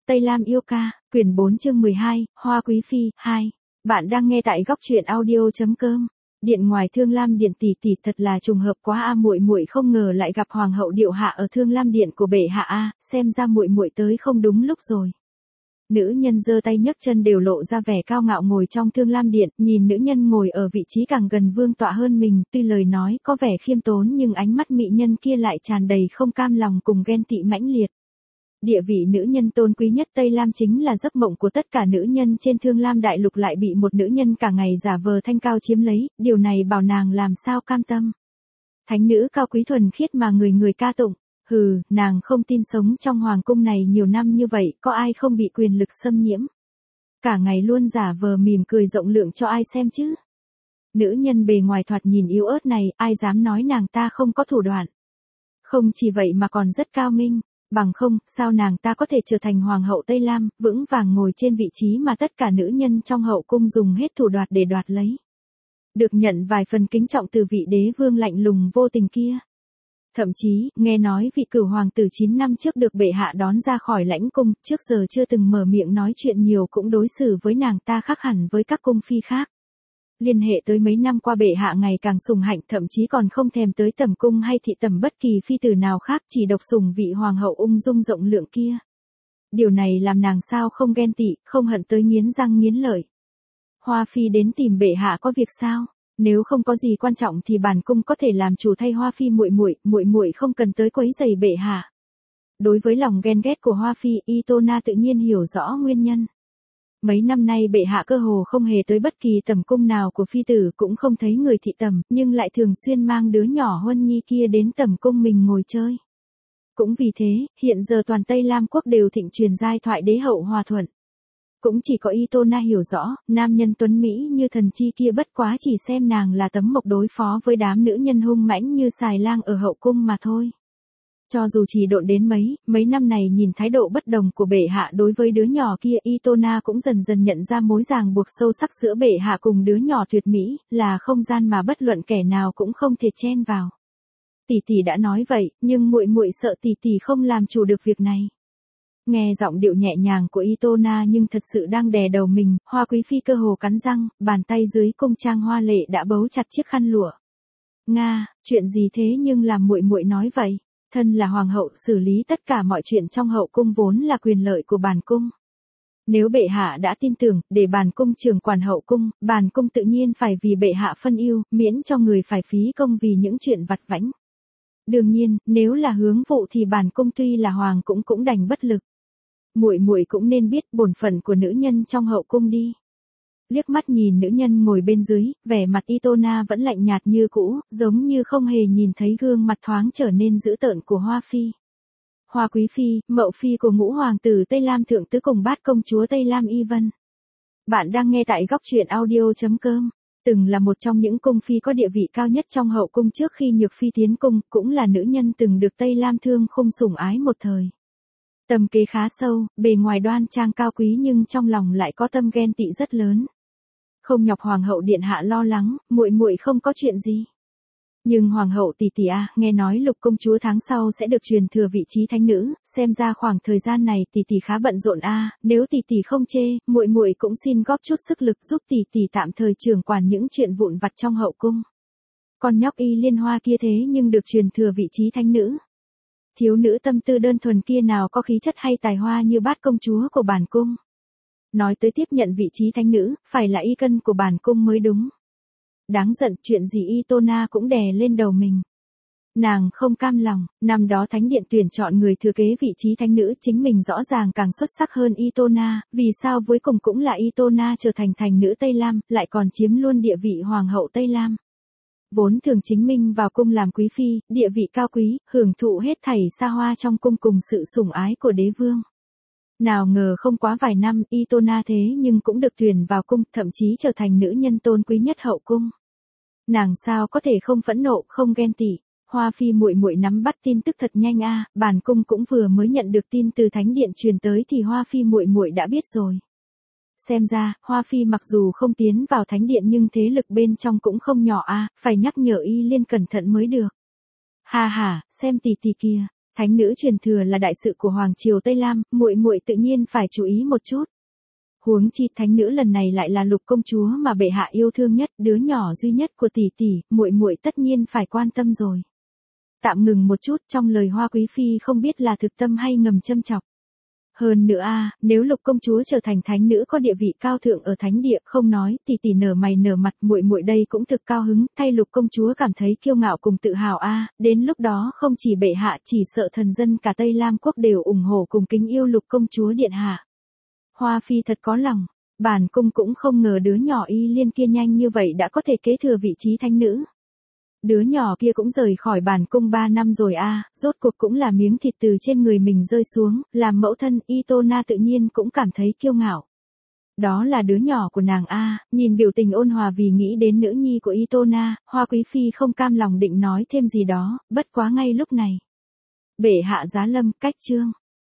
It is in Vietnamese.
Tây Lam yêu ca, quyển 4 chương 12, Hoa Quý Phi, 2. Bạn đang nghe tại góc truyện audio.com. Điện ngoài Thương Lam Điện tỷ tỷ, thật là trùng hợp quá a, muội muội không ngờ lại gặp Hoàng hậu Điệu Hạ ở Thương Lam Điện của bệ hạ a, xem ra muội muội tới không đúng lúc rồi. Nữ nhân giơ tay nhấc chân đều lộ ra vẻ cao ngạo ngồi trong Thương Lam Điện, nhìn nữ nhân ngồi ở vị trí càng gần vương tọa hơn mình, tuy lời nói có vẻ khiêm tốn nhưng ánh mắt mỹ nhân kia lại tràn đầy không cam lòng cùng ghen tị mãnh liệt. Địa vị nữ nhân tôn quý nhất Tây Lam chính là giấc mộng của tất cả nữ nhân trên Thương Lam đại lục, lại bị một nữ nhân cả ngày giả vờ thanh cao chiếm lấy, điều này bảo nàng làm sao cam tâm. Thánh nữ cao quý thuần khiết mà người người ca tụng, hừ, nàng không tin sống trong hoàng cung này nhiều năm như vậy, có ai không bị quyền lực xâm nhiễm. Cả ngày luôn giả vờ mỉm cười rộng lượng cho ai xem chứ. Nữ nhân bề ngoài thoạt nhìn yếu ớt này, ai dám nói nàng ta không có thủ đoạn. Không chỉ vậy mà còn rất cao minh. Bằng không, sao nàng ta có thể trở thành hoàng hậu Tây Lam, vững vàng ngồi trên vị trí mà tất cả nữ nhân trong hậu cung dùng hết thủ đoạn để đoạt lấy. Được nhận vài phần kính trọng từ vị đế vương lạnh lùng vô tình kia. Thậm chí, nghe nói vị cửu hoàng tử 9 năm trước được bệ hạ đón ra khỏi lãnh cung, trước giờ chưa từng mở miệng nói chuyện nhiều, cũng đối xử với nàng ta khác hẳn với các cung phi khác. Liên hệ tới mấy năm qua bệ hạ ngày càng sủng hạnh, thậm chí còn không thèm tới tẩm cung hay thị tẩm bất kỳ phi tử nào khác, chỉ độc sủng vị hoàng hậu ung dung rộng lượng kia. Điều này làm nàng sao không ghen tị, không hận tới nghiến răng nghiến lợi. Hoa Phi đến tìm bệ hạ có việc sao? Nếu không có gì quan trọng thì bản cung có thể làm chủ thay Hoa Phi muội muội không cần tới quấy rầy bệ hạ. Đối với lòng ghen ghét của Hoa Phi, Itona tự nhiên hiểu rõ nguyên nhân. Mấy năm nay bệ hạ cơ hồ không hề tới bất kỳ tẩm cung nào của phi tử, cũng không thấy người thị tẩm, nhưng lại thường xuyên mang đứa nhỏ Huân Nhi kia đến tẩm cung mình ngồi chơi. Cũng vì thế, hiện giờ toàn Tây Lam quốc đều thịnh truyền giai thoại đế hậu hòa thuận. Cũng chỉ có Itona hiểu rõ, nam nhân tuấn Mỹ như thần chi kia bất quá chỉ xem nàng là tấm mộc đối phó với đám nữ nhân hung mãnh như xài lang ở hậu cung mà thôi. Cho dù chỉ độn đến mấy năm này nhìn thái độ bất đồng của bệ hạ đối với đứa nhỏ kia, Itona cũng dần dần nhận ra mối ràng buộc sâu sắc giữa bệ hạ cùng đứa nhỏ tuyệt mỹ, là không gian mà bất luận kẻ nào cũng không thể chen vào. Tỷ tỷ đã nói vậy, nhưng muội muội sợ tỷ tỷ không làm chủ được việc này. Nghe giọng điệu nhẹ nhàng của Itona nhưng thật sự đang đè đầu mình, Hoa Quý Phi cơ hồ cắn răng, bàn tay dưới cung trang hoa lệ đã bấu chặt chiếc khăn lụa. Nga, chuyện gì thế nhưng làm muội muội nói vậy? Thân là hoàng hậu, xử lý tất cả mọi chuyện trong hậu cung vốn là quyền lợi của bản cung. Nếu bệ hạ đã tin tưởng, để bản cung trưởng quản hậu cung, bản cung tự nhiên phải vì bệ hạ phân ưu, miễn cho người phải phí công vì những chuyện vặt vãnh. Đương nhiên, nếu là hướng vụ thì bản cung tuy là hoàng cũng đành bất lực. Muội muội cũng nên biết bổn phận của nữ nhân trong hậu cung đi. Liếc mắt nhìn nữ nhân ngồi bên dưới, vẻ mặt Itona vẫn lạnh nhạt như cũ, giống như không hề nhìn thấy gương mặt thoáng trở nên dữ tợn của Hoa Phi. Hoa Quý Phi, mậu phi của ngũ hoàng tử Tây Lam thượng tứ cùng bát công chúa Tây Lam Y Vân. Bạn đang nghe tại góc truyện audio.com. Từng là một trong những cung phi có địa vị cao nhất trong hậu cung trước khi Nhược Phi tiến cung, cũng là nữ nhân từng được Tây Lam Thương Khung sủng ái một thời. Tâm kế khá sâu, bề ngoài đoan trang cao quý nhưng trong lòng lại có tâm ghen tị rất lớn. Không nhọc hoàng hậu điện hạ lo lắng, muội muội không có chuyện gì. Nhưng hoàng hậu tỷ tỷ a, nghe nói Lục công chúa tháng sau sẽ được truyền thừa vị trí thánh nữ, xem ra khoảng thời gian này tỷ tỷ khá bận rộn a, nếu tỷ tỷ không chê, muội muội cũng xin góp chút sức lực giúp tỷ tỷ tạm thời trưởng quản những chuyện vụn vặt trong hậu cung. Con nhóc Y Liên Hoa kia thế nhưng được truyền thừa vị trí thánh nữ. Thiếu nữ tâm tư đơn thuần kia nào có khí chất hay tài hoa như bát công chúa của bản cung. Nói tới tiếp nhận vị trí thánh nữ, phải là y cân của bản cung mới đúng. Đáng giận, chuyện gì Itona cũng đè lên đầu mình. Nàng không cam lòng, năm đó thánh điện tuyển chọn người thừa kế vị trí thánh nữ, chính mình rõ ràng càng xuất sắc hơn Itona, vì sao cuối cùng cũng là Itona trở thành thành nữ Tây Lam, lại còn chiếm luôn địa vị hoàng hậu Tây Lam. Vốn thường chính mình vào cung làm quý phi, địa vị cao quý, hưởng thụ hết thảy xa hoa trong cung cùng sự sủng ái của đế vương. Nào ngờ không quá vài năm, Itona thế nhưng cũng được tuyển vào cung, thậm chí trở thành nữ nhân tôn quý nhất hậu cung. Nàng sao có thể không phẫn nộ, không ghen tị. Hoa Phi muội muội nắm bắt tin tức thật nhanh a, bản cung cũng vừa mới nhận được tin từ thánh điện truyền tới thì Hoa Phi muội muội đã biết rồi. Xem ra, Hoa Phi mặc dù không tiến vào thánh điện nhưng thế lực bên trong cũng không nhỏ a, phải nhắc nhở Y Liên cẩn thận mới được. Ha ha, xem tỷ tỷ kia, Thánh nữ truyền thừa là đại sự của hoàng triều Tây Lam, muội muội tự nhiên phải chú ý một chút. Huống chi thánh nữ lần này lại là Lục công chúa mà bệ hạ yêu thương nhất, đứa nhỏ duy nhất của tỷ tỷ, muội muội tất nhiên phải quan tâm rồi. Tạm ngừng một chút, trong lời Hoa quý phi không biết là thực tâm hay ngầm châm chọc. Hơn nữa nếu Lục công chúa trở thành thánh nữ có địa vị cao thượng ở thánh địa, không nói, tỷ tỷ nở mày nở mặt, muội muội đây cũng thực cao hứng, thay Lục công chúa cảm thấy kiêu ngạo cùng tự hào đến lúc đó không chỉ bệ hạ, chỉ sợ thần dân cả Tây Lam quốc đều ủng hộ cùng kính yêu Lục công chúa điện hạ. Hoa phi thật có lòng, bản cung cũng không ngờ đứa nhỏ Y Liên kia nhanh như vậy đã có thể kế thừa vị trí thánh nữ. Đứa nhỏ kia cũng rời khỏi bản cung 3 năm rồi rốt cuộc cũng là miếng thịt từ trên người mình rơi xuống, làm mẫu thân Itona tự nhiên cũng cảm thấy kiêu ngạo. Đó là đứa nhỏ của nàng nhìn biểu tình ôn hòa vì nghĩ đến nữ nhi của Itona, Hoa quý phi không cam lòng định nói thêm gì đó, bất quá ngay lúc này. Bệ hạ giá lâm, cách chương.